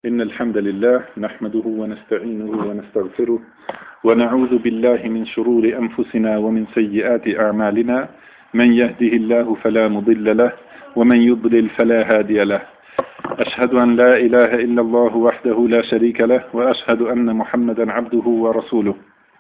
إن الحمد لله نحمده ونستعينه ونستغفره ونعوذ بالله من شرور أنفسنا ومن سيئات أعمالنا من يهده الله فلا مضل له ومن يضلل فلا هادي له أشهد أن لا إله إلا الله وحده لا شريك له وأشهد أن محمدا عبده ورسوله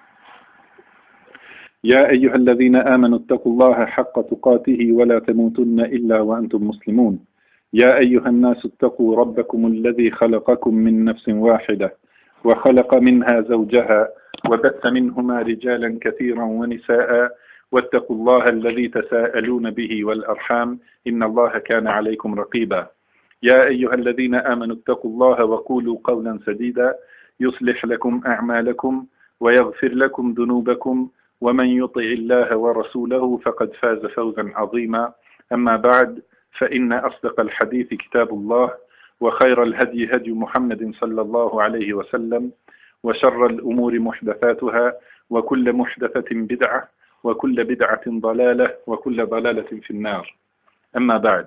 يا أيها الذين آمنوا اتقوا الله حق تقاته ولا تموتن إلا وأنتم مسلمون يا أيها الناس اتقوا ربكم الذي خلقكم من نفس واحدة وخلق منها زوجها وبث منهما رجالا كثيرا ونساء واتقوا الله الذي تساءلون به والأرحام إن الله كان عليكم رقيبا يا أيها الذين آمنوا اتقوا الله وقولوا قولا سديدا يصلح لكم أعمالكم ويغفر لكم ذنوبكم ومن يطع الله ورسوله فقد فاز فوزا عظيما أما بعد فإن أصدق الحديث كتاب الله وخير الهدي هدي محمد صلى الله عليه وسلم وشر الأمور محدثاتها وكل محدثة بدعة وكل بدعة ضلالة وكل ضلالة في النار أما بعد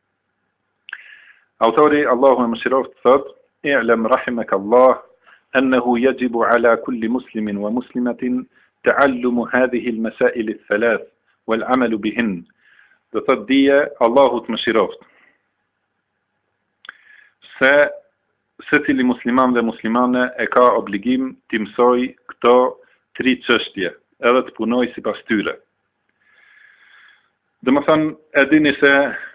أوتوري الله مشروف تصد اعلم رحمك الله أنه يجب على كل مسلم ومسلمة تعلم هذه المسائل الثلاث والعمل بهن تصدية الله تمشروفت Sëti musliman dhe muslimane e ka obligim të mësoj këto tri çështje, edhe të punoj sipas tyre. Domethënë, e dini se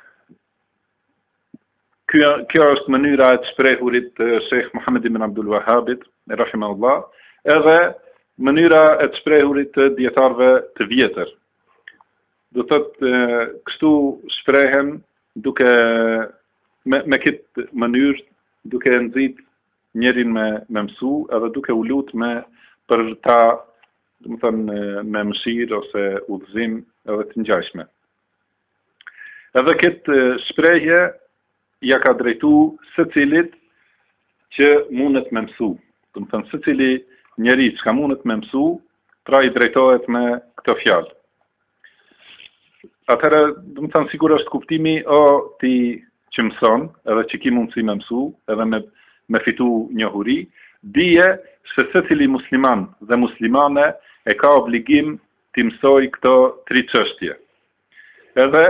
kjo është mënyra e të shprehurit të Sheikh Muhammed ibn Abdul Wahhabit, rahimahullah, edhe mënyra e të shprehurit të dietarëve të vjetër. Do thotë kështu shprehen duke me këtë mënyrë duke nxit njerin me mësu edhe duke u lut për ta, domethënë me mëshirë ose udhëzim edhe të ngjashme. Edhe këtë shprehje ja ka drejtu secilit që mundet me mësu. Domethënë secili njeri që ka mundet me mësu, pra i drejtohet me këtë fjalë. Atëherë, domethënë sigur është kuptimi ti që mëson, edhe që ki mundësi me mësu, edhe me fitu njohuri, dije se secili musliman dhe muslimane e ka obligim të mësoj këto tri çështje. Edhe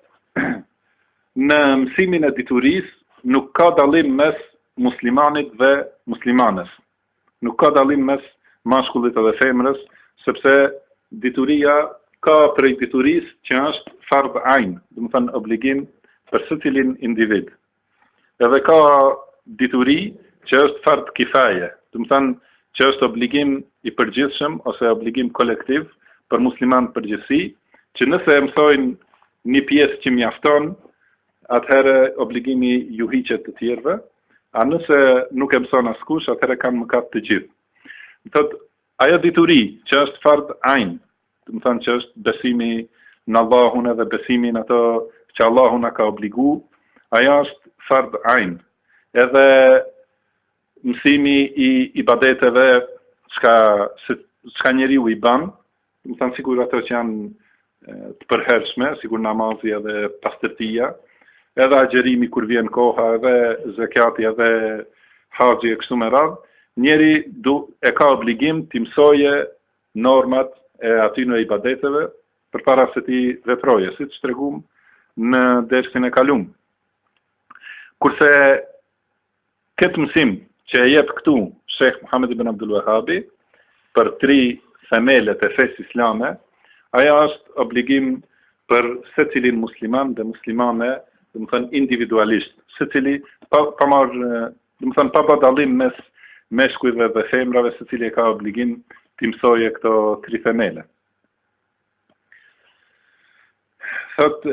në mësimin e diturisë nuk ka dallim mes muslimanit dhe muslimanes. Nuk ka dallim mes mashkullit edhe femrës, sepse dituria ka prej diturisë që është fard ain, domethënë obligim për secilin individ. Edhe ka dituri që është fard kifaje, domethënë që është obligim i përgjithshëm ose obligim kolektiv për musliman përgjithësi, që nëse mësojnë një pjesë që mjafton, atëherë obligimi ju hiqet të tjerëve, a nëse nuk e mëson askush, atëherë kanë mëkat të gjithë. Thotë, ajo dituri që është fard ain, domethënë që është besimi në Allahun edhe besimi në ato që Allahu na ka obligu, ajo është fard ain. Edhe mësimi i ibadeteve çka njeriu i bën, domethënë sigur ato që janë të përhershme, sigur namazi edhe pastërtia, edhe agjerimi kur vjen koha, edhe zakati, edhe haxhi e kështu me radhë, njeri e ka obligim të mësoje normat e atyre ibadeteve përpara se ti veproje, siç tregum në dersin e kalum. Kurse këtë mësim që e jep këtu Sheikh Muhammed ibn Abdul Wahhabi për tri themelet e fesë islame, aja është obligim për secilin musliman dhe muslimane, domethënë individualisht, secili domethënë pa dallim mes meshkujve dhe femrave, secili ka obligim të mësojë këto tri themele. Thot,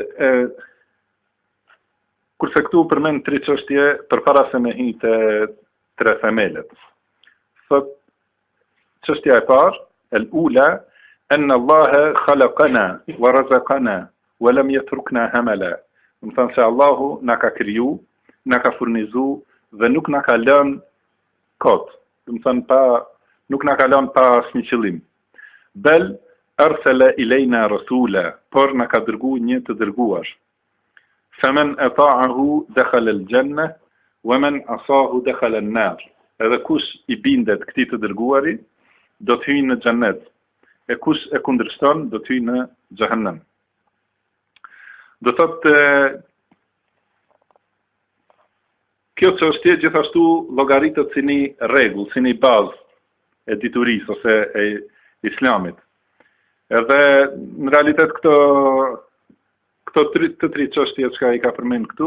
kurse këtu përmend tri çështje përpara se me hi te tre themelet. Thot, çështja e parë, el-ula, anna Allah khalaqana wa razaqana wa lam yatrukna hamala. Domethënë se Allahu na ka kriju, na ka furnizu dhe nuk na ka lënë kot. Domethënë nuk na ka lënë pa asnjë qëllim. Bel arsala ilayna rasula, por na ka dërguar një të dërguar. Faman ata'ahu dakhala al-janna wa man asahu dakhala an-nar. Edhe kush i bindet këtij të dërguari, do të hyjë në xhennet. E kush e kundërshton, do të hyjë në xhehenem. Do thotë kjo çështje gjithashtu llogaritet si një rregull, si një bazë e diturisë ose e islamit. Edhe në realitet këto të tri çështje që i ka përmend këtu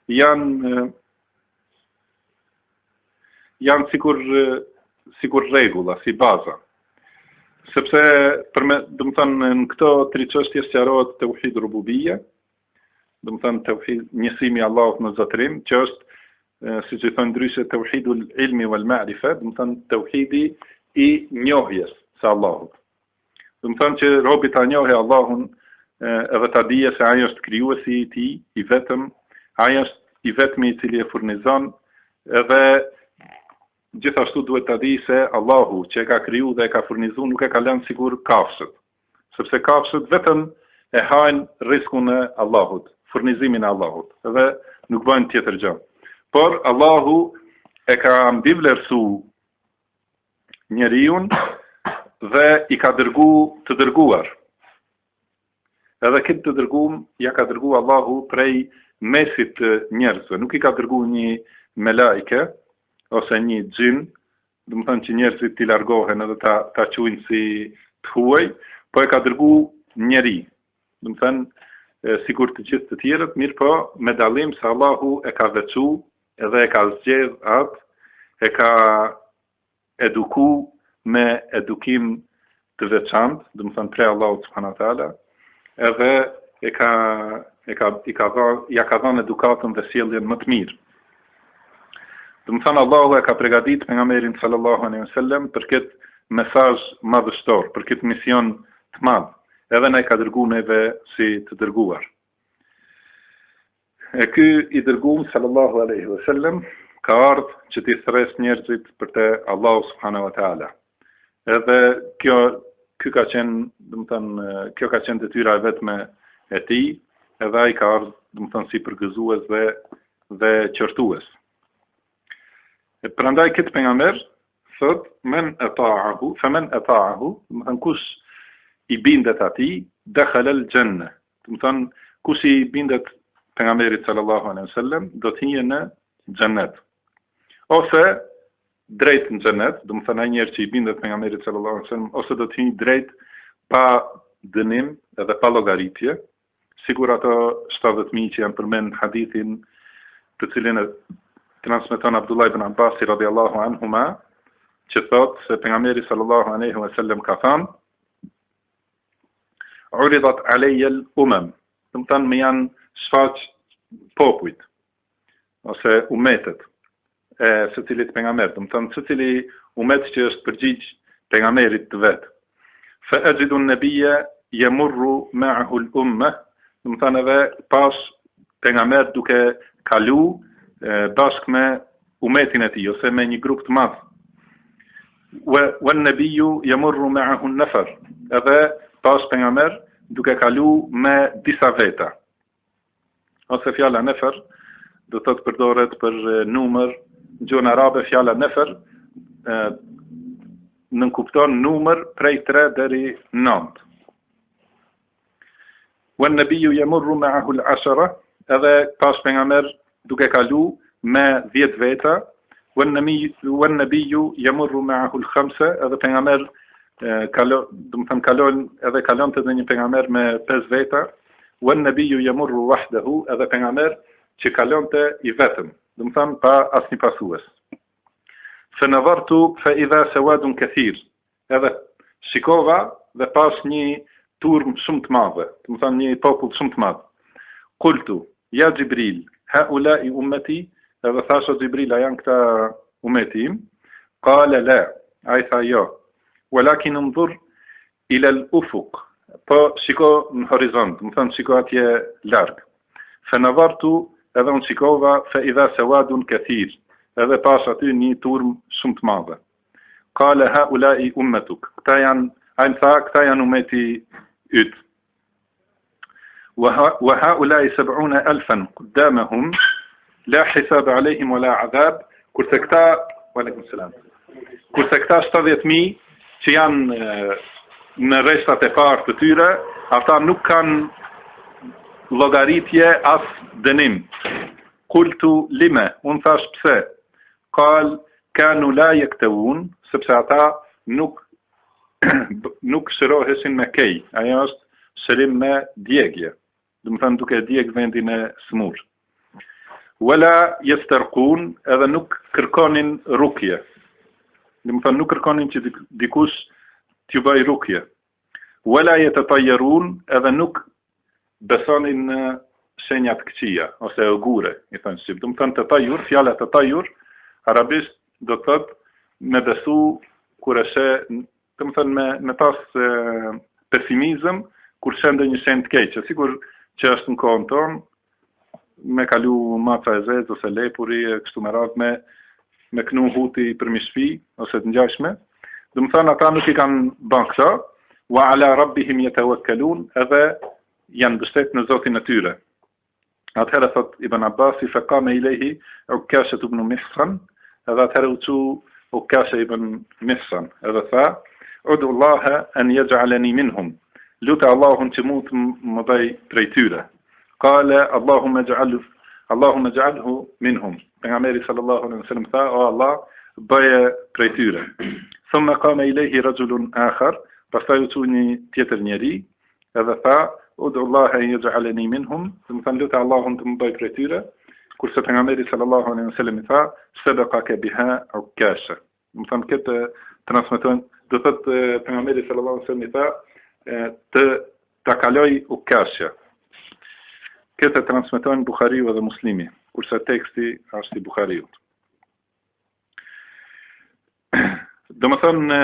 janë sikur rregulla, si baza. Sepse domethënë në këto tri çështje sqarohet tauhid rububia, domethënë tauhid njësimi i Allahut në zotërim, që është siç i thonë ndryshe tauhidul ilmi wal ma'rifa, domethënë tauhidi i njohjes së Allahut. Domethënë që robi ta njohë Allahun edhe ta dije se ai është krijuesi i tij, i vetëm, ai është i vetmi i cili e furnizon, edhe gjithashtu duhet ta di se Allahu që e ka kriju dhe e ka furnizuar nuk e ka lënë sigur kafshët, sepse kafshët vetëm e hajnë rrezikun e Allahut, furnizimin e Allahut, edhe nuk bëjnë tjetër gjë. Por Allahu e ka mbivlerësu njeriun dhe i ka dërgu të dërguar. Edhe këtë të dërguar ja ka dërgu Allahu prej mesit të njerëzve. Nuk i ka dërgu një melaike ose një xhin, domethënë që njerëzit t'i largohen edhe ta quajnë si të huaj, po e ka dërgu njeri. Domethënë sikur të gjithë të tjerët, mirë po me dallim se Allahu e ka veçu edhe e ka zgjedh atë, e ka eduku me edukim të veçantë, domethënë prej Allahut subhanahu wa taala, edhe ja ka dhënë edukatën dhe sjelljen më të mirë. Domethënë Allahu e ka përgatitur pejgamberin sallallahu alaihi wasallam për këtë mesazh madhështor, për këtë mision të madh, edhe na e ka dërguar neve si të dërguar. E ky i dërguar sallallahu alaihi wasallam ka ardhur që t'i thres njerëzit për te Allahu subhanahu wa taala. Edhe kjo ka qenë detyra e vetme e tij, edhe ai ka ardhur domethënë si përgëzues dhe qortues. Prandaj këtë pejgamber thot men ata'ahu, domethënë kush i bindet atij, dakhala al-janna. Domethënë kush i bindet pejgamberit sallallahu alaihi wasallam do të hyjë në xhennet. Ose drejt në xhennet, domethënë ai njerëz që i bindet pejgamberit sallallahu alaihi wasallam, ose do të hyjë drejt pa dënim edhe pa llogaritje, sigur ato 70.000 që janë përmend hadithin të cilin e transmeton Abdullah ibn Abbas radhiyallahu anhuma, që thot se pejgamberi sallallahu alaihi wasallam ka thënë: "Uridat alayya al-umam", domethënë me janë shfaq popujt ose umetet e secilit pejgamber, domethënë secili umet që është përgjigj pejgamberit të vet. Fa ajidu an-nabiyya yamurru ma'ahu al-ummah, domethënë edhe pas pejgamber duke kalu bashkë me umetin e tij ose me një grup të madh. Wa an-nabiyyu yamurru ma'ahu an-nafar, edhe pas pejgamber duke kalu me disa veta. Ose fjala nefer do të përdoret për numër, në gjuhën arabe fjala nefer nënkupton numër prej 3 deri 9. Wa an-nabiyyu yamurru ma'ahu al-ashara, edhe pas pejgamber duke kalu me 10 veta. Wa an-nabiyyu yamurru ma'ahu al-khamsa, edhe pejgamber kalonte edhe një pejgamber me 5 veta. Wa an-nabiyyu yamurru wahdahu, edhe pejgamber që kalonte i vetëm, domethënë pa asnjë pasues. Fa nadhartu fa idha sawadun kathir, edhe shikova dhe pas një turm shumë të madhe, domethënë një popull shumë të madh. Qultu ya Jibril, haula'i ummati, edhe thasha Jibril, a janë këta umeti im? Qala la, ai tha jo. Walakin unzur ila al-ufuq, po shiko në horizont, domethënë shiko atje larg. Fa nadhartu, edhe unë shikova, fa idha sawadun kathir, edhe pas aty një turm shumë të madhe. Qala haula'i ummatuk, këta janë umeti yt. Wa haula'i 70,000 qudamahum, la hisab alehim wala adhab, kurse këta, aleikum selam. Kurse këta 70.000 që janë në rreshtat e parë të tyre, ata nuk kanë llogaritje as dënim. Qultu lima, unë thash pse? Qal kanu la yaktawun, sepse ata nuk shëroheshin me kej. Ajo është shërim me djegje. Do të thënë duke djeg vendin e smur. Wala yastarqun, edhe nuk kërkonin rukje. Do të thënë nuk kërkonin që dikush t'ju bëj rukje. Wala yatatayarun, edhe nuk besonin në shenjat këqija ose ogure, i thënë shqip. Do të thënë tatayur, fjala tatayur arabisht do të thotë me besu kur është, do të thënë me pas pesimizëm kur shënde një shenjë të keqe, sikur që është në kohën tonë, me kalu maca e zezë ose lepuri, kështu me radhë me knu huti për mishpi ose të ngjashme. Do të thënë ata nuk i kanë bën këto, wa ala rabbihim yatawakkalun, edhe janë mbështet në Zotin e tyre. Atëherë thot Ibn Abbas, faqama ilayhi Ukasha ibn Mihsan, edhe atëherë u çu Ukasha ibn Mihsan, edhe tha, udu Allah an yaj'alani minhum, lutë Allahun që mu të më bëj prej tyre. Kale, Allahumma ij'alhu minhum. Pejgamberi sallallahu alaihi wasallam tha, o Allah, bëje prej tyre. Thumma qama ilayhi rajulun akhar, pastaj u çu një tjetër njeri, edhe tha, udu Allah an yaj'alani minhum, do të thënë lutë Allahun të më bëj prej tyre. Kurse pejgamberi sallallahu alaihi wasallam tha, sabaqaka biha Ukasha. Do të thënë këtë transmetojnë, do thotë pejgamberi sallallahu alaihi wasallam tha, të kaloj Ukasha. Këtë transmetojnë Buhariu dhe Muslimi, kurse teksti është i Buhariut. Do më thënë,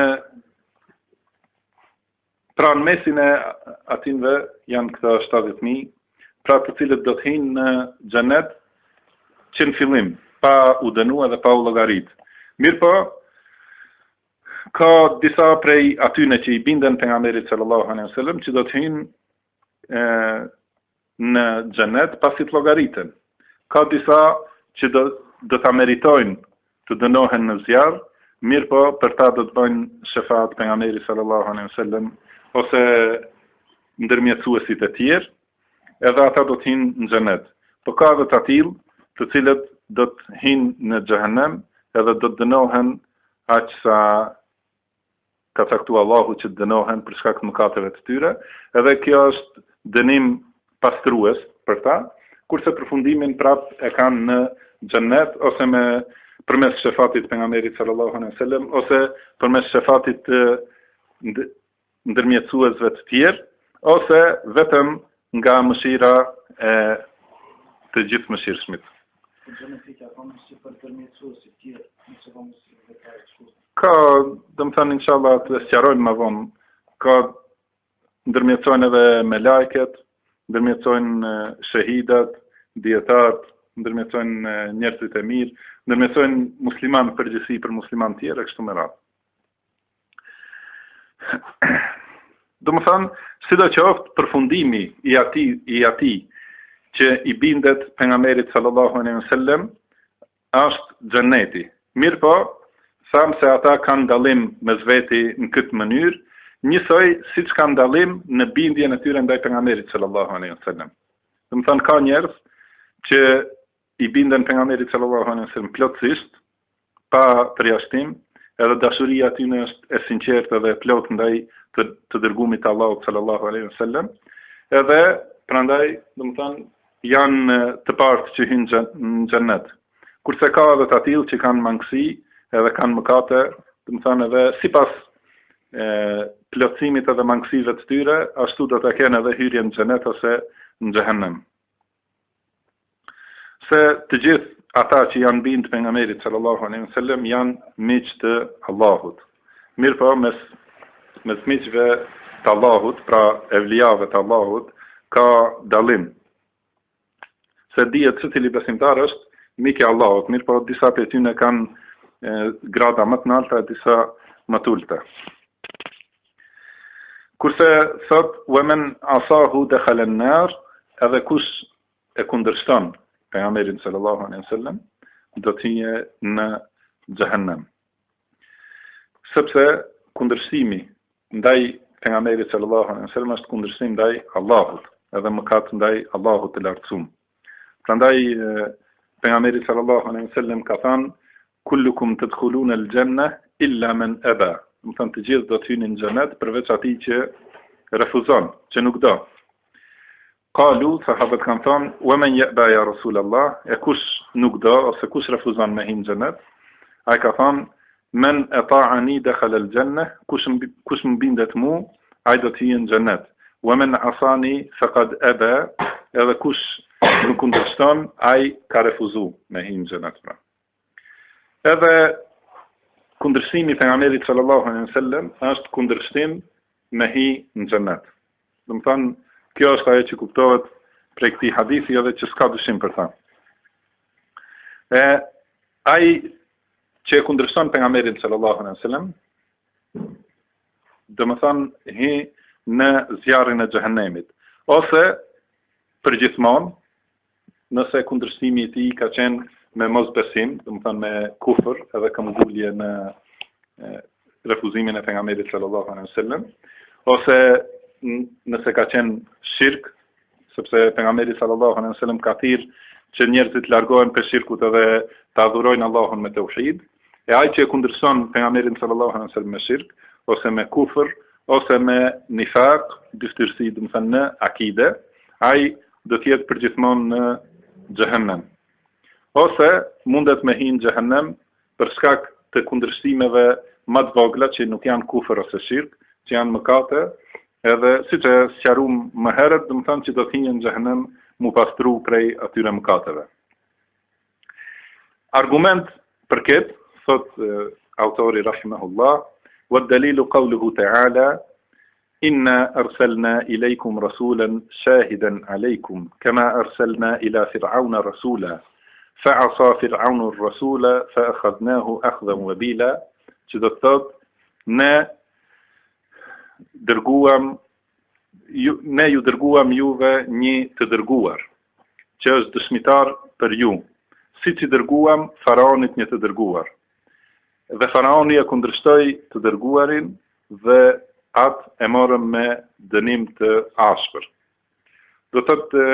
pra në mesin e atinve janë këta 70.000, pra të cilët do të hinë në xhenet që në fillim, pa u dënua dhe pa u llogarit. Mirë po, ka disa prej atyne që i binden pejgamberit sallallahu alaihi wasallam që do të hyjnë në xhenet pasi të llogaritën. Ka disa që do ta meritojnë të dënohen në zjarr, mirë po për ta do të bëjnë shefat pejgamberit sallallahu alaihi wasallam ose ndërmjetësuesit e tjerë, edhe ata do të hyjnë në xhenet. Po ka edhe të tillë, të cilët do të hyjnë në xhehenem, edhe do të dënohen aq sa ka caktuar Allahu që të dënohen për shkak të mëkateve të tyre, edhe kjo është dënim pastrues për ta, kurse përfundimin prap e kanë në xhennet ose përmes shefatit pejgamberit sallallahu alaihi wasallam ose përmes shefatit të ndërmjetësuesve të tjerë ose vetëm nga mëshira e të gjithë mëshirshmit. Ka, do të thënë inshallah të sqarojmë më vonë, ka ndërmjetësojnë edhe me lajket, ndërmjetësojnë shahidat, dietat, ndërmjetësojnë njerëzit e mirë, ndërmjetësojnë musliman përgjithësi për musliman tjerë, kështu me radhë. Do të thënë, sidoqoftë përfundimi i atij që i bindet pejgamberit sallallahu alaihi wasallam është xheneti. Mirë po, thamë se ata kanë dallim mes veti në këtë mënyrë, njësoj siç kanë dallim në bindjen e tyre ndaj pejgamberit sallallahu alaihi wasallam. Do të thënë ka njerëz që i binden pejgamberit sallallahu alaihi wasallam plotësisht, pa përjashtim, edhe dashuria e tyre është e sinqertë dhe plot ndaj të dërgumit të Allahut sallallahu alaihi wasallam, edhe prandaj, do të thënë, janë të partë që hyjnë në xhennet. Kurse ka edhe të tillë që kanë mangësi, edhe kanë mëkate, do të thënë edhe sipas plotësimit edhe mangësive të tyre, ashtu do të kenë edhe hyrje në xhenet ose në xhehenem. Se të gjithë ata që janë bind pejgamberit sallallahu alaihi wasallam janë miq të Allahut. Mirë po mes miqve të Allahut, pra evlijave të Allahut, ka dallim. Se dihet se cili besimtar është mik i Allahut, mirë po disa prej tyre kanë grada më të larta, disa më të ulta. Kurse thot, "Wa man asahu dakhala an-nar", edhe kush e kundërshton pejgamberin sallallahu alaihi wasallam, do të hije në xhehenem. Sepse kundërshtimi ndaj pejgamberit sallallahu alaihi wasallam është kundërshtim ndaj Allahut, edhe mëkat ndaj Allahut të lartësuar. Prandaj pejgamberi sallallahu alaihi wasallam ka thënë kullukum tadkhuluna al-janna illa man aba. Do të thënë të gjithë do të hynin në xhenet përveç atij që refuzon, që nuk do. Qalu, sahabët kanë thënë, wa man ya'ba ya Rasulullah, e kush nuk do ose kush refuzon me hyrë në xhenet? Ai ka thënë men ata'ani dakhala al-janna, kush më bindet mu, ai do të hyjë në xhenet. Wa man asani faqad aba, edhe kush nuk kundërshton, ai ka refuzuar me hyrë në xhenet. Edhe kundërshtimi i pejgamberit sallallahu alaihi wasallam është kundërshtim me hi në xhenet. Do të thonë, kjo është ajo që kuptohet prej këtij hadithi edhe që s'ka dyshim për ta. Ai që kundërshton pejgamberin sallallahu alaihi wasallam, do të thonë hi në zjarrin e xhehenemit, ose përgjithmonë, nëse kundërshtimi i tij ka qenë me mosbesim, do të thonë me kufër, edhe këmbgulje në refuzimin e pejgamberit sallallahu alaihi wasallam, ose nëse ka qenë shirk, sepse pejgamberi sallallahu alaihi wasallam ka thirrë që njerëzit largohen prej shirkut edhe të adhurojnë Allahun me tauhid, e ai që e kundërshton pejgamberin sallallahu alaihi wasallam me shirk, ose me kufër, ose me nifaq, dyftërsi, do të thënë në akide, ai do të jetë përgjithmonë në xhehenem. Ose mundet me hinë xhehenem për shkak të kundërshtimeve më të vogla që nuk janë kufër ose shirk, që janë mëkate, edhe siç e sqaruam më herët, do të thonë që do të hinë në xhehenem mu pastru prej atyre mëkateve. Argument për këtë, thot autori rahimahullah, wa dalilu qawluhu ta'ala inna arsalna ilaykum rasulan shahidan alaykum kama arsalna ila fir'auna rasula fa'asa fir'aunu ar-rasula fa'akhadnahu akhdan wabila, që do të thot ne ju dërguam juve një të dërguar, që është dëshmitar për ju, siç i dërguam faraonit një të dërguar. Dhe faraoni e kundërshtoi të dërguarin dhe atë e morëm me dënim të ashpër. Do të thotë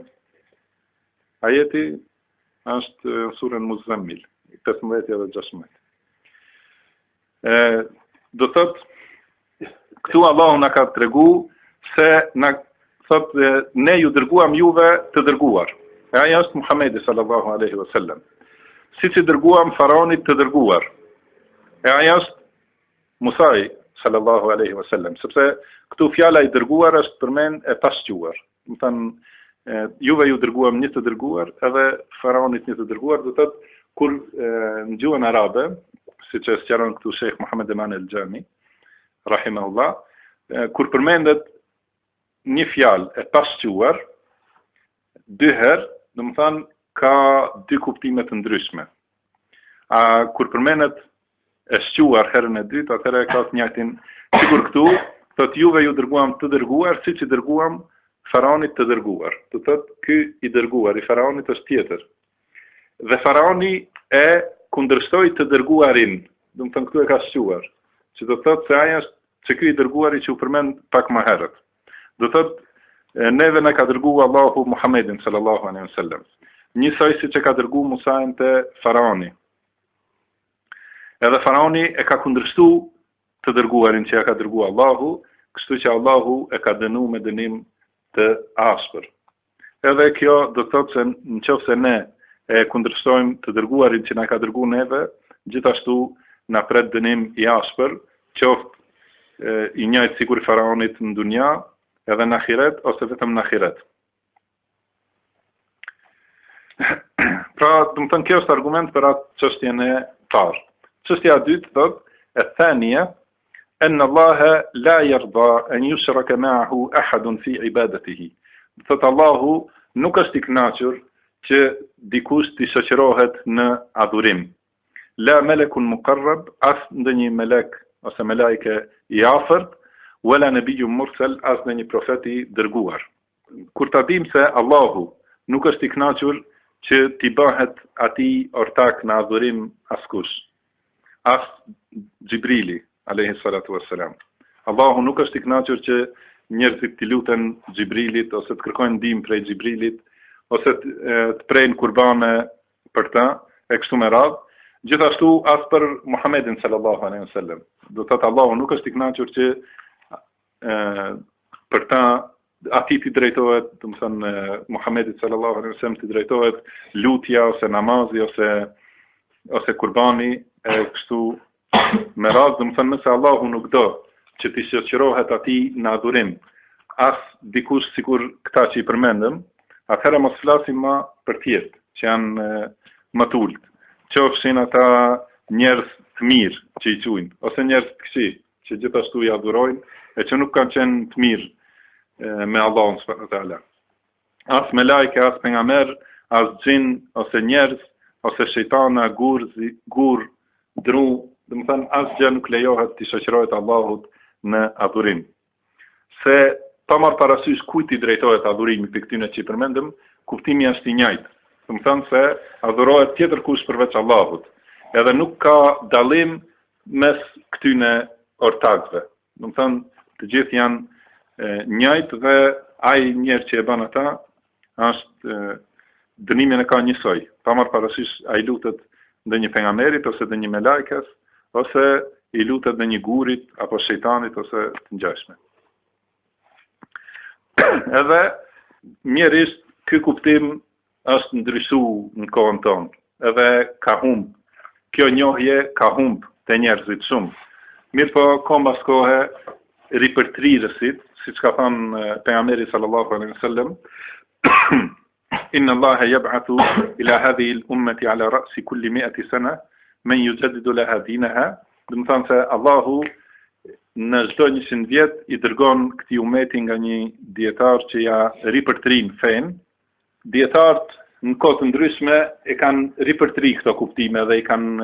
ajeti është surën Muzammil, 15 dhe 16. Do thotë këtu Allahu na ka tregu se na thotë ne ju dërguam juve të dërguar. E ai është Muhamedi sallallahu alaihi wasallam. Siç i dërguam faraonit të dërguar. E ai është Musai sallallahu alaihi wasallam, sepse këtu fjala i dërguar është përmend e pasquar. Do të thënë juve ju dërguam një të dërguar, edhe faraonit një të dërguar, do të thotë kur në gjuhën arabe, siç e sqaron këtu Sheikh Muhammad Eman el-Jami, rahimahullah, kur përmendet një fjalë e pasquar dy herë, do të thënë ka dy kuptime të ndryshme. Kur përmendet e shquar herën e dytë, atëherë ka të njëjtin, sikur këtu, thotë juve ju dërguam të dërguar, siç i dërguam faraonit të dërguar. Do thotë ky i dërguar i faraonit është tjetër. Dhe faraoni e kundërshtoi të dërguarin, do të thënë këtu e ka shquar, që do thotë se ai është që ky i dërguari që u përmend pak më herët. Do thotë neve na ka dërguar Allahu Muhammedin sallallahu alaihi wasallam. Njësoj siç e ka dërguar Musain te faraoni. Edhe faraoni e ka kundërshtu të dërguarin që ja ka dërguar Allahu, kështu që Allahu e ka dënuar me dënim të ashpër. Edhe kjo do të thotë se nëse ne e kundërshtojmë të dërguarin që na ka dërguar neve, gjithashtu na pret dënim i ashpër, qoftë i njëjtë sikur faraonit në dunja, edhe në ahiret ose vetëm në ahiret. Pra, do të thënë kjo është argument për atë çështjen e parë. Çështja e dytë thotë, e thania, an Allah la yarda an yushraka ma'ahu ahadun fi ibadatihi. Do thotë Allahu nuk është i kënaqur që dikush të shoqërohet në adhurim. La malakun muqarrab, as ndonjë melek ose melajke i afërt, wala nabiyyun mursal, as ndonjë profet i dërguar. Kur ta dim se Allahu nuk është i kënaqur që t'i bëhet ati ortak në adhurim askush. As Gjibrili, alayhi salatu wassalam. Allahu nuk është i kënaqur që njerëzit t'i luten Gjibrilit, ose të kërkojnë ndihmë prej Gjibrilit, ose të prejnë kurbane për ta, e kështu me radhë. Gjithashtu as për Muhammedin sallallahu alaihi wasallam. Do të thotë Allahu nuk është i kënaqur që për ta ati t'i drejtohet, do të thënë Muhammedit sallallahu alaihi wasallam t'i drejtohet lutja ose namazi ose kurbani e kështu me radhë, do të thënë nëse Allahu nuk do që t'i shoqërohet ati në adhurim as dikush sikur këta që i përmendëm, atëherë mos flasim më për tjerë që janë më të ulët. Qofshin ata njerëz të mirë që i quajnë, ose njerëz të këqij që gjithashtu i adhurojnë e që nuk kanë qenë të mirë me Allahun subhanahu wa taala. As me lajke, as pejgamber, as xhin ose njerëz, ose shejtana, gur, dru, domethënë asgjë nuk lejohet të shoqërohet Allahut në adhurim. Se pa marrë parasysh kujt i drejtohet adhurimi për këtyne që i përmendëm, kuptimi është i njëjtë. Domethënë se adhurohet tjetër kush përveç Allahut. Edhe nuk ka dallim mes këtyne ortakëve. Domethënë të gjithë janë njëjtë dhe ai njerë që e bën ata është dënimin e ka njësoj. Pa marrë parasysh ai lutet ndonjë pejgamberit ose ndonjë melajkes ose i lutet ndonjë gurit apo shejtanit ose të ngjashme. Edhe mjerisht ky kuptim është ndryshu në kohën tonë, edhe ka humb. Kjo njohje ka humb të njerëzit shumë. Mirë po, kohë pas kohe, ripërtrirësit, siç ka thënë pejgamberi sallallahu alaihi wasallam, inna Allaha yab'athu ila hadhihi al-ummati ala ra'si kulli 100 sana man yujaddidu laha dinaha. Do të thonë se Allahu në çdo 100 vjet i dërgon këtij umeti nga një dietar që ja ripërtrin fen. Dietarët në kohë të ndryshme e kanë ripërtri këto kuptime dhe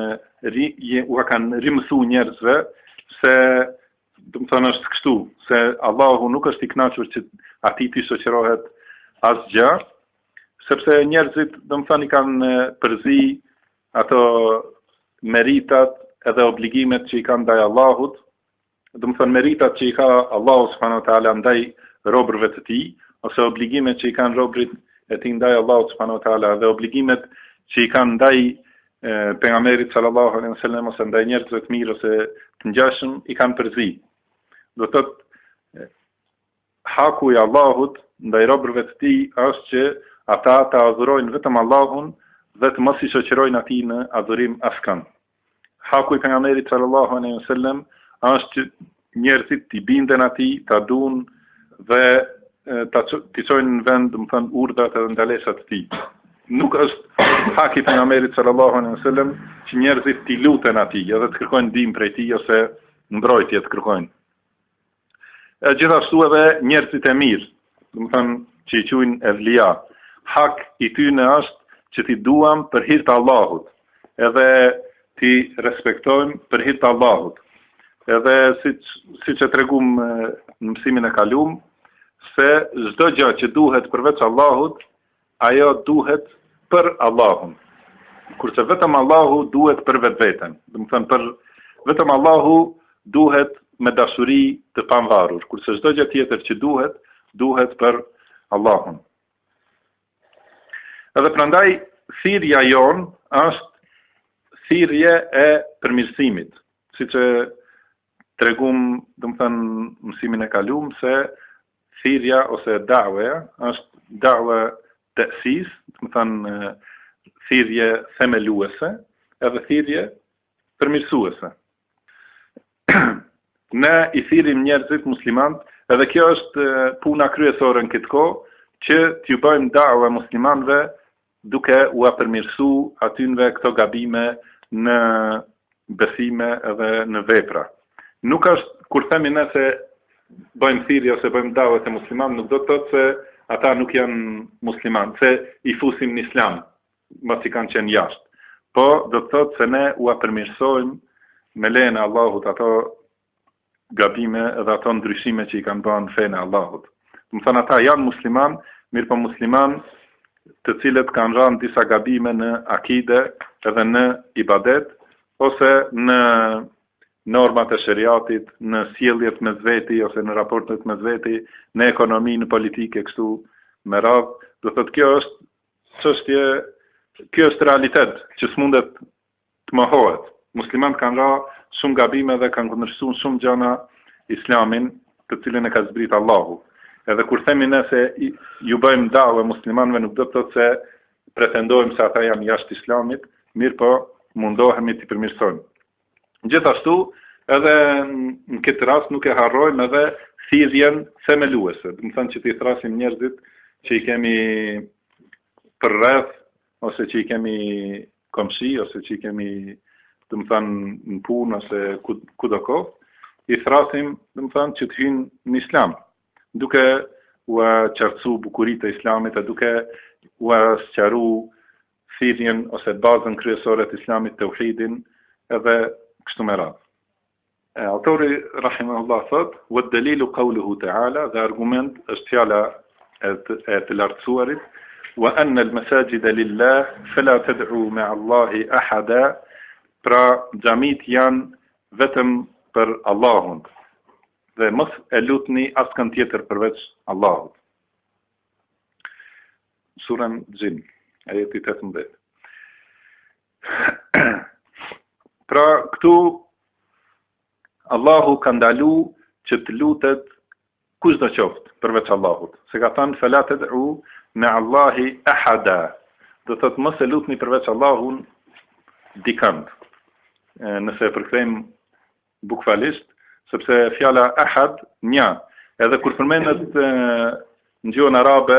u kanë rimësu njerëzve se do të thonë është kështu, se Allahu nuk është i kënaqur që atij t'i shoqërohet asgjë, sepse njerëzit do të thonë i kanë përzi ato meritat edhe obligimet që i kanë ndaj Allahut, do të thonë meritat që i ka Allahu subhanahu wa taala ndaj robërve të tij, ose obligimet që i kanë robërit e tij ndaj Allahut subhanahu wa taala dhe obligimet që i kanë ndaj pejgamberit sallallahu alaihi wasallam ose ndaj njerëzve të mirë ose të ngjashëm i kanë përzi. Do të thotë haku i Allahut ndaj robërve të tij është që ata ta adhurojnë vetëm Allahun dhe të mos i shoqërojnë atij në adhurim askënd. Haku i pejgamberit sallallahu alaihi wasallam është që njerëzit t'i binden atij, ta duan dhe t'i çojnë në vend, do të thënë, urdhat edhe ndalesat e tij. Nuk është haki i pejgamberit sallallahu alaihi wasallam që njerëzit t'i luten atij edhe të kërkojnë ndihmë prej tij ose mbrojtje të kërkojnë. Gjithashtu edhe njerëzit e mirë, do të thënë që i quajnë evlia, hak i tyre është që t'i duam për hir të Allahut, edhe t'i respektojmë për hir të Allahut. Edhe siç e tregum në mësimin e kaluam, se çdo gjë që duhet përveç Allahut, ajo duhet për Allahun. Kurse vetëm Allahu duhet për vetveten. Do të thënë vetëm Allahu duhet me dashuri të pavarur, kurse çdo gjë tjetër që duhet për Allahun. Edhe prandaj thirrja jon është thirrje e përmirësimit, siç e tregum, do të thënë mësimin e kaluam se thirrja ose da'wa është da'wa ta'sis, do të thënë thirrje themeluese, edhe thirrje përmirësuese. Ne i thirrim njerëzit musliman, edhe kjo është puna kryesore në këtë kohë, që t'ju bëjmë da'wa muslimanëve duke u përmirësu atynve këto gabime në besime edhe në vepra. Nuk është, kur themi ne se bëjmë thirrje ose bëjmë da'wa te musliman, nuk do të thotë se ata nuk janë musliman, se i fusim në islam, mos i kanë qenë jashtë. Po, do të thotë se ne u përmirësojmë me lejen e Allahut ato gabime edhe ato ndryshime që i kanë bërë në fenë e Allahut. Do të thonë ata janë musliman, mirë po musliman të cilët kanë rënë disa gabime në akide edhe në ibadet, ose në normat e shariatit, në sjelljet mes veti ose në raportet mes veti, në ekonomi, në politikë kështu me radhë. Do thotë kjo është çështje, kjo është realitet që s'mundet të mohohet. Muslimanët kanë ra shumë gabime dhe kanë kundërshtuar shumë gjëra Islamin, të cilën e ka zbrit Allahu. Edhe kur themi ne se ju bëjmë da've muslimanëve, nuk do të thotë se pretendojmë se ata janë jashtë Islamit, mirë po mundohemi të përmirësojmë. Gjithashtu, edhe në këtë rast nuk e harrojmë edhe thirrjen themeluese. Do të thënë që t'i thrasim njerëzit që i kemi për rreth, ose që i kemi komshi, ose që i kemi, do të thënë, në punë ose kudo kohë, i thrasim, do të thënë, që të hyjnë në Islam, duke u qartësu bukuritë e Islamit, duke u sqaru thirrjen ose bazën kryesore të Islamit, tauhidin, edhe kështu me radhë. Autori rahimahullah thot: "Wa dalilu qawluhu ta'ala", dhe argument është fjala e të lartësuarit: "Wa anna al-masajida lillah fala tad'u ma'a Allahi ahada", pra xhamit janë vetëm për Allahun dhe mos e lutni askën tjetër përveç Allahut. Surën Jin, ajeti 18. Pra këtu Allahu ka ndalu që të lutet kushdo qoftë përveç Allahut. Se ka thënë fala tad'u ma'a Allahi ahada. Do thotë mos e lutni përveç Allahun dikant. Nëse e përkthejmë bukfalisht, sepse fjala ahad, një, edhe kur përmendet në gjuhën arabe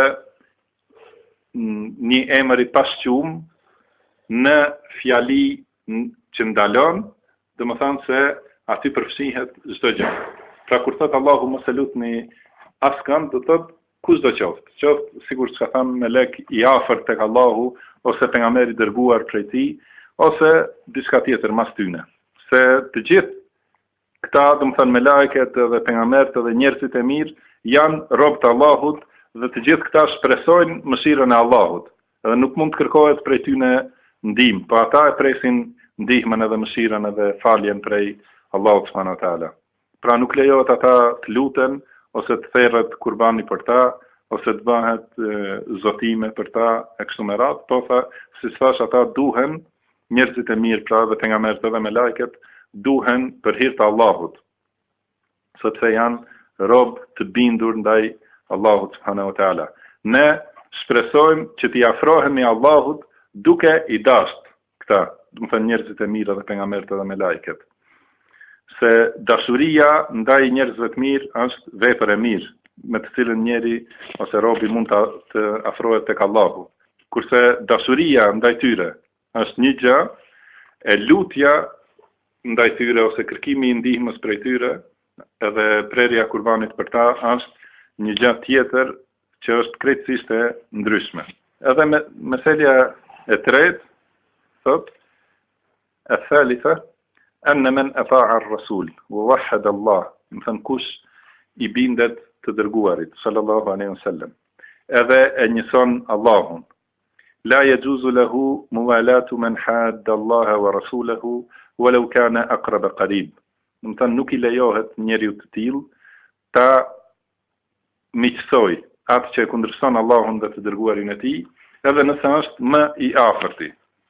një emër i pasqum në fjali që ndalon, dhe më thanë se aty përfshihet çdo gjë. Pra kur thot Allahu mos e lutni askën, do thot kushdo qoftë, sigur që ka thënë melek i afërt tek Allahu, ose pejgamberi i dërguar prej tij, ose diçka tjetër mas tyne. Se të gjithë këta, do të thënë me lajket dhe pejgamberët dhe njerëzit e mirë, janë robë të Allahut dhe të gjithë këta shpresojnë mëshirën e Allahut. Dhe nuk mund të kërkohet prej tyne ndihmë, po ata e presin ndihmën edhe mëshirën edhe faljen prej Allahut subhanahu wa taala. Pra nuk lejohet ata të luten ose të therret kurbani për ta, ose të bëhet zotime për ta e kështu me radhë, po si thash ata duhen, njerëzit e mirë, pra dhe pejgamberët dhe me lajket, duhen për hir të Allahut, sepse janë rob të bindur ndaj Allahut subhanahu wa taala. Ne shpresojmë që t'i afrohemi Allahut duke i dashur këta, do të thënë njerëzit e mirë dhe pejgamberët dhe me lajket. Se dashuria ndaj njerëzve të mirë është vepër e mirë, me të cilën njeri ose robi mund të afrohet tek Allahu. Kurse dashuria ndaj tyre është një gjë, e lutja ndaj tyre ose kërkimi i ndihmës prej tyre, edhe prerja kurbanit për ta është një gjë tjetër që është krejtësisht e ndryshme. Edhe meselja e tretë thot: "E-thalitha anna man ata'a ar-rasul wa wahhada Allah", do të thënë kush i bindet të dërguarit sallallahu alaihi wasallam, edhe e njëson Allahun. La yajuzu lahu muwalatu man hadda Allah wa rasulahu walau kana aqrab qarib. Do të thënë nuk i lejohet njeriu të tillë ta miqësoj atë që e kundërshton Allahun dhe të dërguarin e tij, edhe nëse është më i afërti.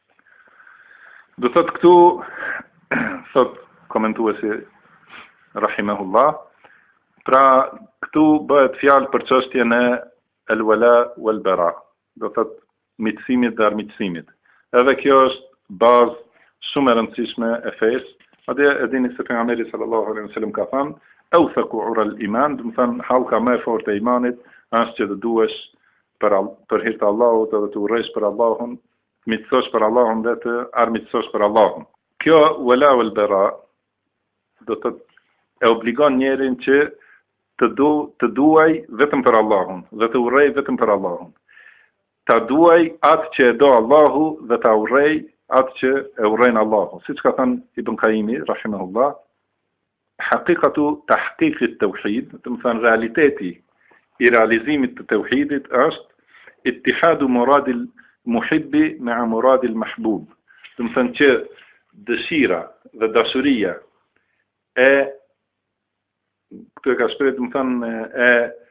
Do thot këtu, thot komentuesi rahimahullah, pra këtu bëhet fjalë për çështjen e el-wala wal-bara, do thot miqësimit dhe armiqësimit. Edhe kjo është bazë shumë e rëndësishme e fesë. Atje e dini se pejgamberi sallallahu alaihi wasallam ka thënë: "Awthaqu ura al-iman", do të thënë halka më e fortë e imanit është që të duhesh për hir të Allahut dhe të urrësh për Allahun, të miqësosh për Allahun dhe të armiqësosh për Allahun. Kjo wala wal bara do të e obligon njerin që të duaj vetëm për Allahun dhe të urrej vetëm për Allahun. Ta duaj atë që e do Allahu dhe ta urrej atë që e urrejnë Allahu. Siç ka thënë Ibn Qayyimi rahimahullah, haqiqatu tahqiq at-tauhid, do të thënë realiteti i realizimit të tauhidit është ittihadu muradil muhibbi me muradil mahbub. Do të thënë që dëshira dhe dashuria e këtu e ka shprehur, do të thënë e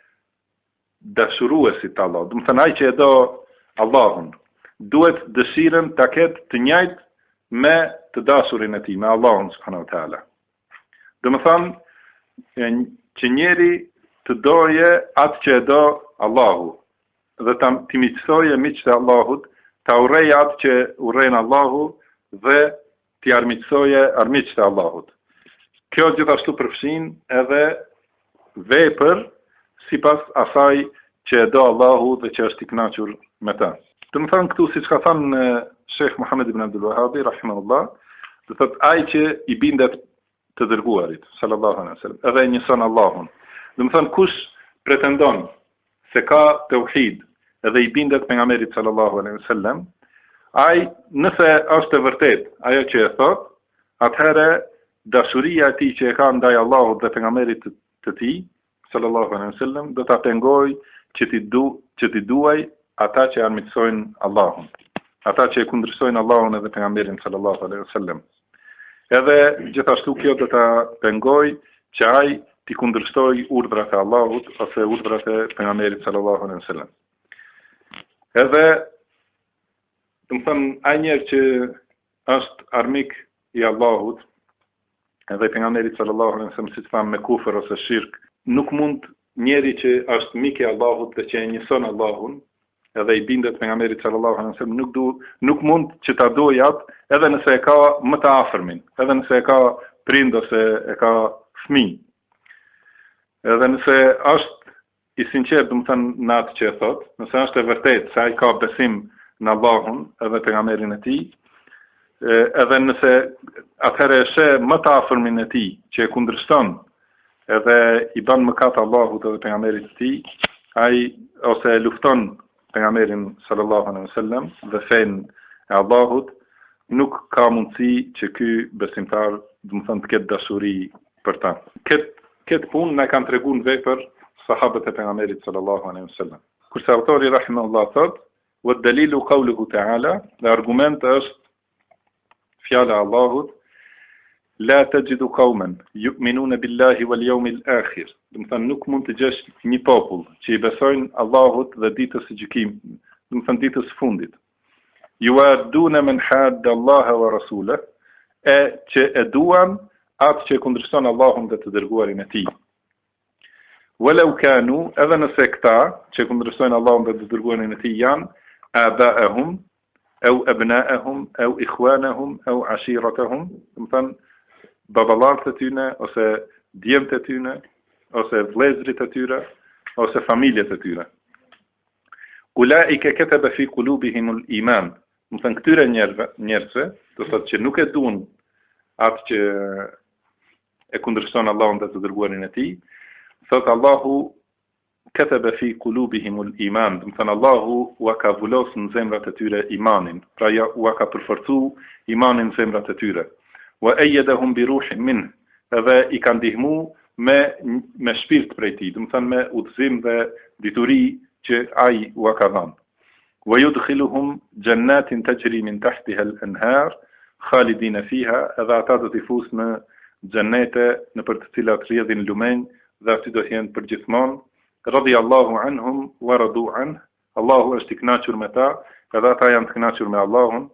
dashuruesit të Allah. Do të thënë ai që e do Allahun, duhet dëshirën ta ketë të njëjtë me të dashurin e tij, me Allahun subhanahu wa taala. Do të thënë që njeri të doje atë që e do Allahu dhe të miqësoje miqtë e Allahut, ta urreje atë që urren Allahu dhe t'i armiqësoje armiqtë e Allahut. Kjo gjithashtu përfshin edhe vepër sipas asaj që e do Allahu dhe që është i kënaqur me ta. Do të thënë këtu, siç ka thënë Sheikh Muhammad ibn Abdul Wahhab rahimahullah, do thotë ai që i bindet të dërguarit sallallahu alaihi wasallam, edhe njëson Allahun. Do të thënë kush pretendon se ka tauhid edhe i bindet pejgamberit sallallahu alaihi wasallam, ai nëse është e vërtet ajo që e thot, atëherë dashuria e tij që e ka ndaj Allahut dhe pejgamberit të tij sallallahu alaihi wasallam do ta pengoj që ti duaj ata që armiqsojnë Allahun, ata që e kundërsojnë Allahun edhe pejgamberin sallallahu alaihi wasallam. Edhe gjithashtu kjo do ta pengoj që ai t'i kundërshtoj urdhrat e Allahut ose urdhrat e pejgamberit sallallahu alaihi wasallam. Edhe do të them ai njeri që është armik i Allahut edhe pejgamberit sallallahu alaihi wasallam, siç thamë, me kufër ose shirk, nuk mund njeri që është mik i Allahut dhe që e njëson Allahun edhe i bindet pejgamberit sallallahu alaihi wasallam, nuk mund që ta dojë atë edhe nëse e ka më të afërmin, edhe nëse e ka prind ose e ka fëmijë. Edhe nëse është i sinqert, do të thënë, në atë që e thot, nëse është e vërtetë se ai ka besim në Allahun edhe pejgamberin e tij, edhe nëse atëherë e sheh më të afërmin e tij që e kundërshton edhe i bën mëkat Allahut edhe pejgamberit të tij, ai ose e lufton pejgamberin sallallahu alaihi wasallam dhe fen e Allahut, nuk ka mundësi që ky besimtar, do të thënë, të ketë dashuri për ta. Këtë punë na kanë treguar në vepër sahabët e pejgamberit sallallahu alaihi wasallam. Kurse autori rahimahullah thot: "Wa dalilu qawluhu ta'ala", dhe argumenti është fjala e Allahut: "La tajidu qauman yu'minuna billahi wal yawmil akhir", do të thënë nuk mund të gjesh një popull që i besojnë Allahut dhe ditës së gjykimit, do të thënë ditës së fundit. "Yu'adduna man hadda Allah wa rasulahu", e që e duan atë që kundërshton Allahun dhe të dërguarin e tij. "Walau kanu", edhe nëse këta që kundërshtojnë Allahun dhe të dërguarin e tij janë aba'ahum au abna'ahum au ikhwanahum au ashiratahum, do të thënë baballarët e tyre ose djemtë e tyre ose vëllezërit e tyre ose familjet e tyre. "Ulaika kataba fi qulubihimul iman", do të thënë këtyre njerëzve, do të thotë që nuk e duan atë që e kundërshton Allahun dhe të dërguarin e tij, thot Allahu kataba fi qulubihimul iman, do të thënë Allahu ua ka vullos në zemrat e tyre imanin, pra ja ua ka përforcu imanin në zemrat e tyre. "Wa ayyadahum bi ruhin min", edhe i ka ndihmu me shpirt prej tij, do të thënë me udhëzim dhe dituri që ai ua ka dhënë. "Wa yudkhiluhum jannatin tajri min tahtiha al-anhar khalidina fiha", edhe ata do t'i fusë në xhenete në për të cilat rrjedhin lumenj dhe aty do të jenë përgjithmonë. "Radiyallahu anhum wa radu an", Allahu është i kënaqur me ta, edhe ata janë të kënaqur me Allahun.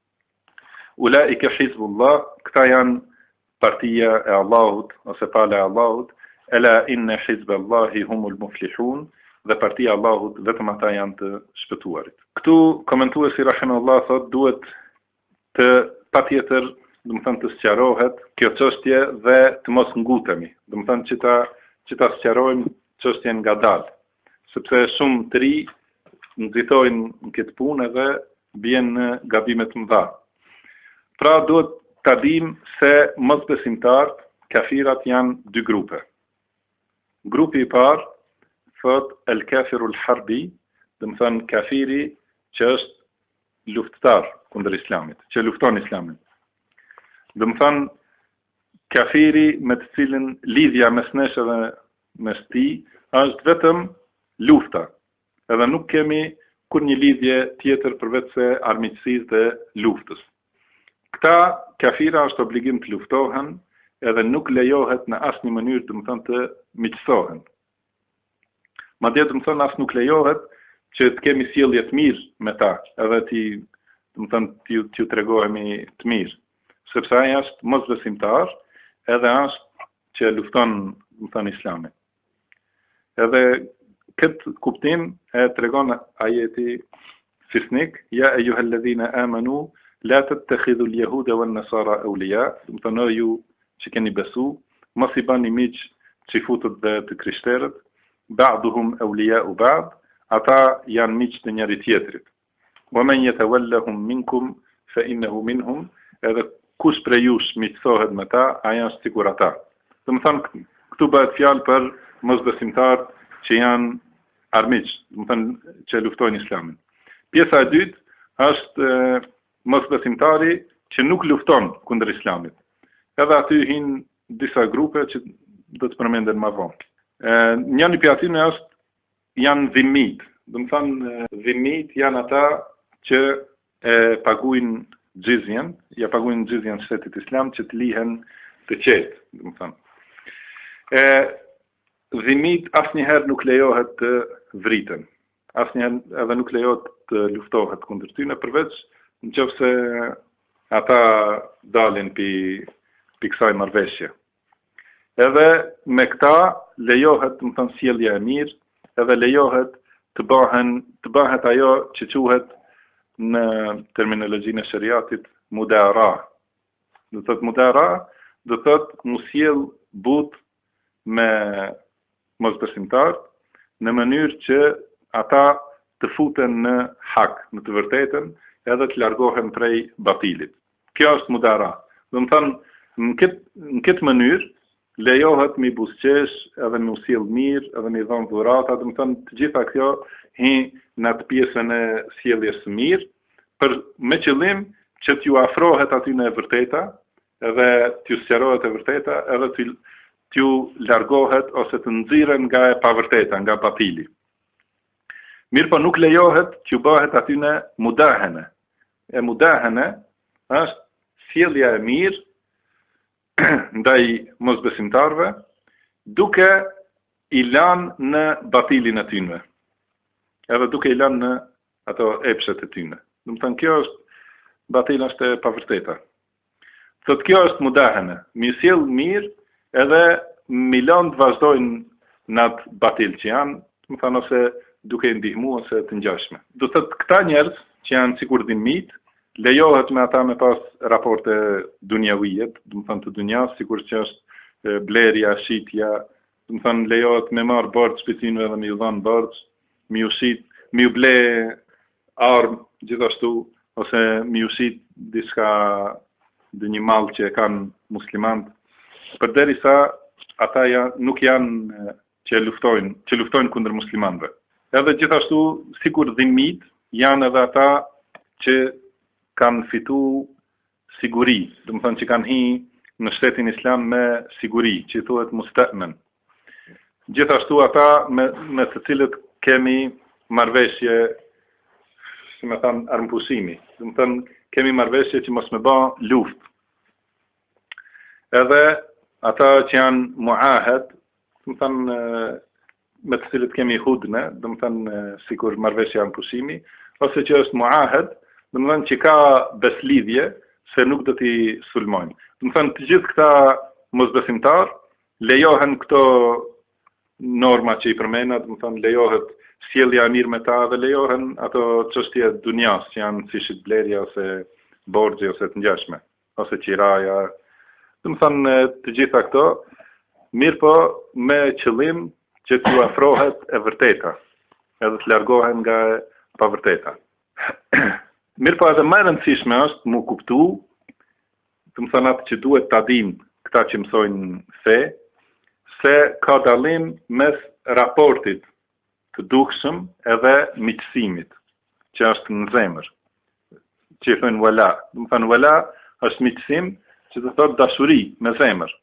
"Ulaika hizbullah", këta janë partia e Allahut ose pala e Allahut. "Ela inna hizballahi humul muflihun", dhe partia e Allahut vetëm ata janë të shpëtuarit. Këtu komentuesi rahimahullah thot duhet të patjetër, do të thënë, të sqarohet kjo çështje dhe të mos ngutemi. Do të thënë që ta sqarojmë çështjen ngadalë, sepse shumë të ri nxitojnë në këtë punë edhe bien në gabime të mëdha. Pra duhet ta dim se mosbesimtarët, kafirat, janë dy grupe. Grupi i parë thot el kafiru al harbi, do të thënë kafiri që është luftëtar kundër Islamit, që lufton Islamin. Do të thënë kafiri me të cilin lidhja mes nesh edhe mes tij është vetëm lufta. Edhe nuk kemi kur një lidhje tjetër përveç se armiqësisë dhe luftës. Këta kafira është obligim të luftohen edhe nuk lejohet në asnjë mënyrë të miqësohen. Madje as nuk lejohet që të kemi sjellje të mirë me ta, edhe t'ju tregohemi të mirë, sepse ai është mosbesimtar, edhe është që lufton Islamin. Edhe këtë kuptim e tregon ajeti fisnik, ja ejuhalladhina amanu la tattakhidhu al-yahuda wan-nasara awliya, do ju që keni besu, mos i bani miq çifutët dhe të krishterët, ba'duhum awliya'u ba'd, ata janë miq të njëri tjetrit. Wa man yatawallahum minkum fa innahu minhum, edhe kush prej jush miqësohet me ta, ai është sikur ata. Do këtu bëhet fjalë për mosbesimtarët që janë armiq, që luftojnë Islamin. Pjesa e dytë është mosbesimtari që nuk lufton kundër Islamit. Edhe aty hinë disa grupe që do të përmenden më vonë. Njëri prej atyre janë dhimmit. Do të thonë dhimmit janë ata që e paguajnë xhizjen, ja paguajnë xhizjen shtetit Islam që të lihen të qetë, do të thonë. Dhimmit asnjëherë nuk lejohet të vriten. Asnjëherë edhe nuk lejohet të luftohet kundër tyre përveç nëse ata dalin pi kësaj marrëveshje. Edhe me këta lejohet, sjellja e mirë, edhe lejohet të bëhet ajo që quhet në terminologjinë e shariatit mudara. Do thotë mudara, do thotë mu sjell but me mosbesimtar në mënyrë që ata të futen në hak, në të vërtetën, edhe të largohen prej batilit. Kjo është mudara. Do të thonë në këtë mënyrë lejohet mi buzëqesh, edhe mi sjell mirë, edhe mi dhon dhurata, do të thonë të gjitha kjo hi në atë pjesën e sjelljes së mirë, me qëllim që t'ju afrohet aty në e vërteta, edhe t'ju sqarohet e vërteta, edhe t'ju largohet ose të nxiren nga e pavërteta, nga batili. Mirë po nuk lejohet që bëhet aty në mudahene. E mudahene është sjellja e mirë ndaj mosbesimtarëve, duke i lanë në batilin e tyre. Edhe duke i lanë në ato epshet e tyre. Do të thonë kjo është batili është e pavërteta. Thotë kjo është mudahene, mi sjell mirë edhe mi lanë të vazhdojnë në atë batil që janë, do të thonë ose duke i ndihmu ose të ngjashme. Do të thotë këta njerëz që janë sikur dhimbit, lejohet me ata me pas raporte dunjawijet, do të thonë të dunjas, sikur që është blerja, shitja, do të thonë lejohet me marr borxh pitinëve dhe me u dhënë borxh, mi u shit, mi u ble armë gjithashtu ose mi u shit diçka dhe një mall që e kanë muslimanët, përderisa ata nuk janë që luftojnë kundër muslimanëve. Edhe gjithashtu sikur dhimbit janë edhe ata që kanë fitu siguri, do të thonë që kanë hi në shtetin Islam me siguri, që thuhet musta'man. Gjithashtu ata me të cilët kemi marrëveshje, si më thënë, armëpushimi. Do të thonë kemi marrëveshje që mos me bë luftë. Edhe ata që janë muahed, do të thonë me të cilët kemi hudne, do të thonë sikur marrëveshje armëpushimi, ose që është muahed, do të thonë që ka beslidhje se nuk do t'i sulmojnë. Do të thonë të gjithë këta mosbesimtar lejohen këto norma që i përmena, do të thonë lejohet sjellja e mirë me ta dhe lejohen ato çështje dunjas që janë si shitblerja ose borxhi ose të ngjashme, ose qiraja. Do të thonë të gjitha këto, mirë po me qëllim që t'u afrohet e vërteta, edhe të largohen nga e pavërteta. Mirë po edhe më e rëndësishme është mu kuptu, të më thonë atë që duhet ta dinë këta që mësojnë fe, se ka dallim mes raportit të dukshëm edhe miqësimit, që është në zemër, që i thonë wala. Do të thonë wala është miqësim, që të thotë dashuri me zemër.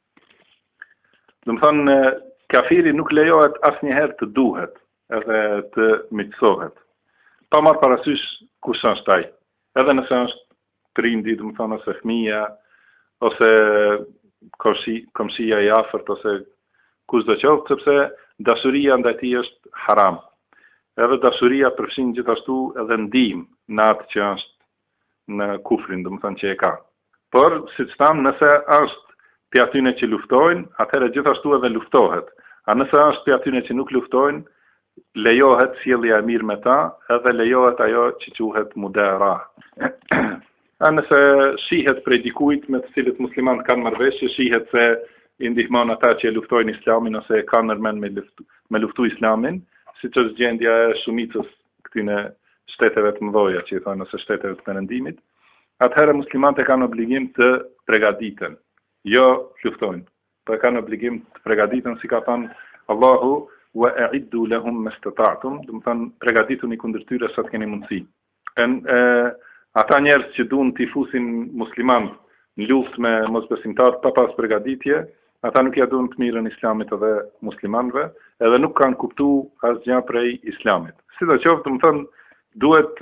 Do të thonë kafiri nuk lejohet asnjëherë të duhet edhe të miqësohet. pa marrë parasysh kush është ai. Edhe nëse është prindi, do të thonë ose fëmia, ose komshia i afërt, ose kushdo qoftë, sepse dashuria ndaj tij është haram. Edhe dashuria përfshin gjithashtu edhe ndihmë në atë që është në kufrin, do të thonë që e ka. Por, siç tham, nëse është për atyne që luftojnë, atëherë gjithashtu edhe luftohet. A nëse është për atyne që nuk luftojnë, lejohet sjellja e mirë me ta, edhe lejohet ajo që quhet mudara. A nëse shihet prej dikujt me të cilët muslimanët kanë marrëveshje, shihet se i ndihmon ata që luftojnë islamin ose kanë nërmen me luftu islamin, siç është gjendja e shumicës këtyne shteteve të mëdha, që i thonë ose shteteve të perëndimit, atëherë muslimanët kanë obligim të përgatiten, jo luftojnë, por kanë obligim të përgatiten, si ka thënë Allahu wa a'iddu lahum mastata'tum, do të thonë përgatituni kundër tyre sa të keni mundësi. Ata njerëz që duan të fusin musliman në luftë me mosbesimtarë pa pas përgatitje, ata nuk ja duan të mirën islamit edhe muslimanëve, edhe nuk kanë kuptuar asgjë prej islamit. Sidoqoftë, do të thonë, duhet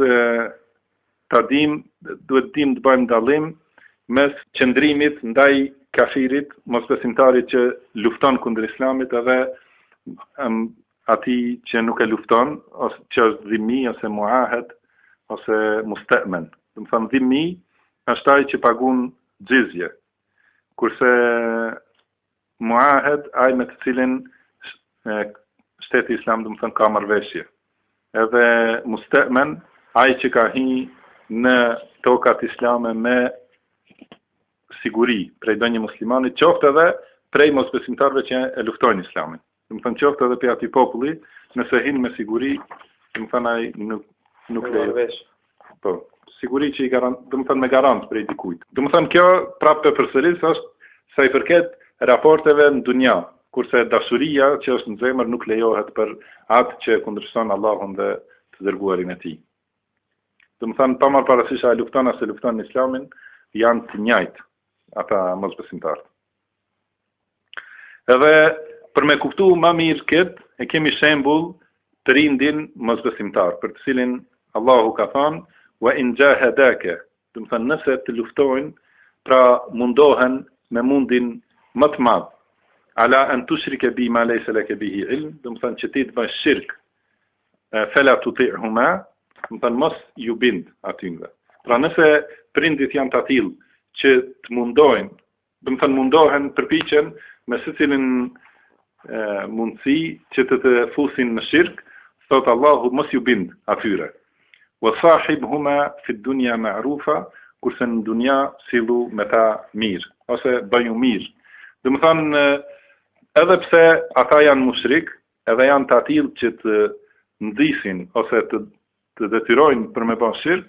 të bëjmë dallim mes qëndrimit ndaj kafirit, mosbesimtarit që lufton kundër islamit, edhe atij që nuk e lufton, ose që është dhimmi ose muahed ose musta'man. Do të thonë dhimmi është ai që pagun xhizje, kurse muahed ai me të cilin shteti islam do të thonë ka marrëveshje. Edhe musta'man ai që ka hi në tokat islame me siguri prej donjë muslimani, qoftë edhe prej mosbesimtarëve që e luftojnë islamin. Do të thonë qoftë edhe për aty populli, nëse hin me siguri, do të thonë ai nuk lejohet. Po, siguri që i garant, do të thonë me garant prej dikujt. Do të thonë kjo prapë përsëris është sa i përket raporteve në dunja, kurse dashuria që është në zemër nuk lejohet për atë që kundërshton Allahun dhe të dërguarin e tij. Do të thonë pa marrë parasysh ai lufton ose lufton islamin, janë të njëjtë ata mosbesimtarë. Edhe për me kuptu më mirë këtë, e kemi shembull të rindin mosbesimtar, për të cilin Allahu ka thënë wa in jahadaka, do të thonë nëse të luftojnë, pra mundohen me mundin më të madh, ala an tushrika bi ma laysa laka bihi ilm, do të thonë që ti të bësh shirk, fala tuti'huma, do të thonë mos ju bind atyve. Pra nëse prindit janë të tillë që të mundojnë, do të thonë mundohen, përpiqen me secilin mundësi që të fusin në shirk, thot Allahu mos ju bind atyre. Wa sahibhuma fi dunya ma'rufa, kurse në dunja sillu me ta mirë, ose bëju mirë. Do të thonë edhe pse ata janë mushrik, edhe janë të tillë që të ndisin ose të detyrojnë për me bën shirk,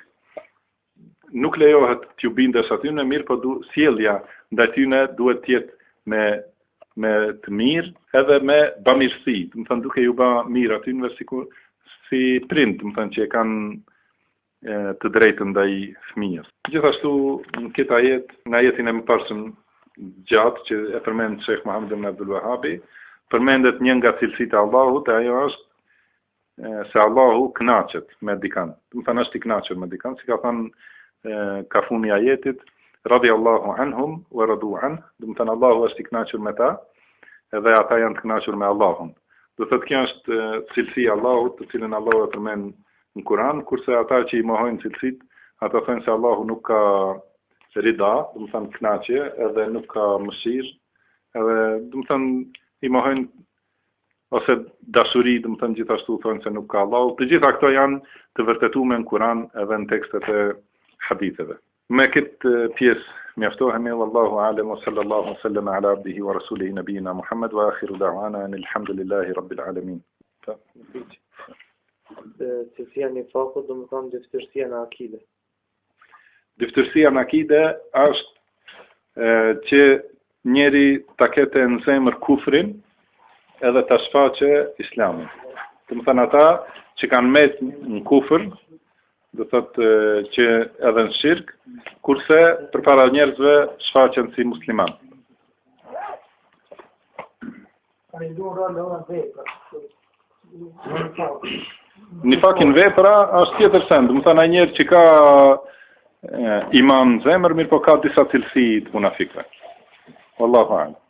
nuk lejohet t'ju bindesh atyne, mirë, po sjellja ndaj tyne duhet të jetë me të mirë, edhe me bamirësi, do të thonë duke ju bë mirë atyne si prind, do të thonë që e kanë të drejtën ndaj fëmijës. Gjithashtu në këtë ajet, në ajetin e mëparshëm gjatë që e përmend Sheikh Muhammed ibn Abdul Wahhabi, përmendet një nga cilësitë e Allahut, e ajo është se Allahu kënaqet me dikant. Do të thonë është i kënaqur me dikant, si ka thënë ka funi ajetit, radiyallahu anhum wa radu an, do të thënë Allahu është i kënaqur me ta, edhe ata janë të kënaqur me Allahun. Do të thotë kjo është cilësia e Allahut, të cilën Allahu e përmend në Kur'an, kurse ata që i mohojnë cilësitë, ata thonë se Allahu nuk ka rida, do të thonë kënaqje, edhe nuk ka mëshirë, edhe do të thonë i mohojnë ose dashuri, do të thonë gjithashtu thonë se nuk ka Allahu. Të gjitha këto janë të vërtetuara në Kur'an edhe në tekstet e haditheve. Me këtë pjesë mjaftohemi, wallahu a'lam, wa sallallahu sallam ala abdihi wa rasulihi nabiyina Muhammad, wa akhiru da'wana alhamdulillahi rabbil alamin. Cilësia një fakut, do më thonë deftërsia në akide. Deftërsia në akide është që njeri ta ketë në zemër kufrin edhe ta shfaqe islamin. Do më thonë ata që kanë met në kufër, do thotë që edhe në shirk, kurse përpara njerëzve shfaqen si musliman. Nifakin vepra është tjetër send, do të thonë ai njerëz që ka iman në zemër, mirë po ka disa cilësi të munafikëve. Wallahu a'lam.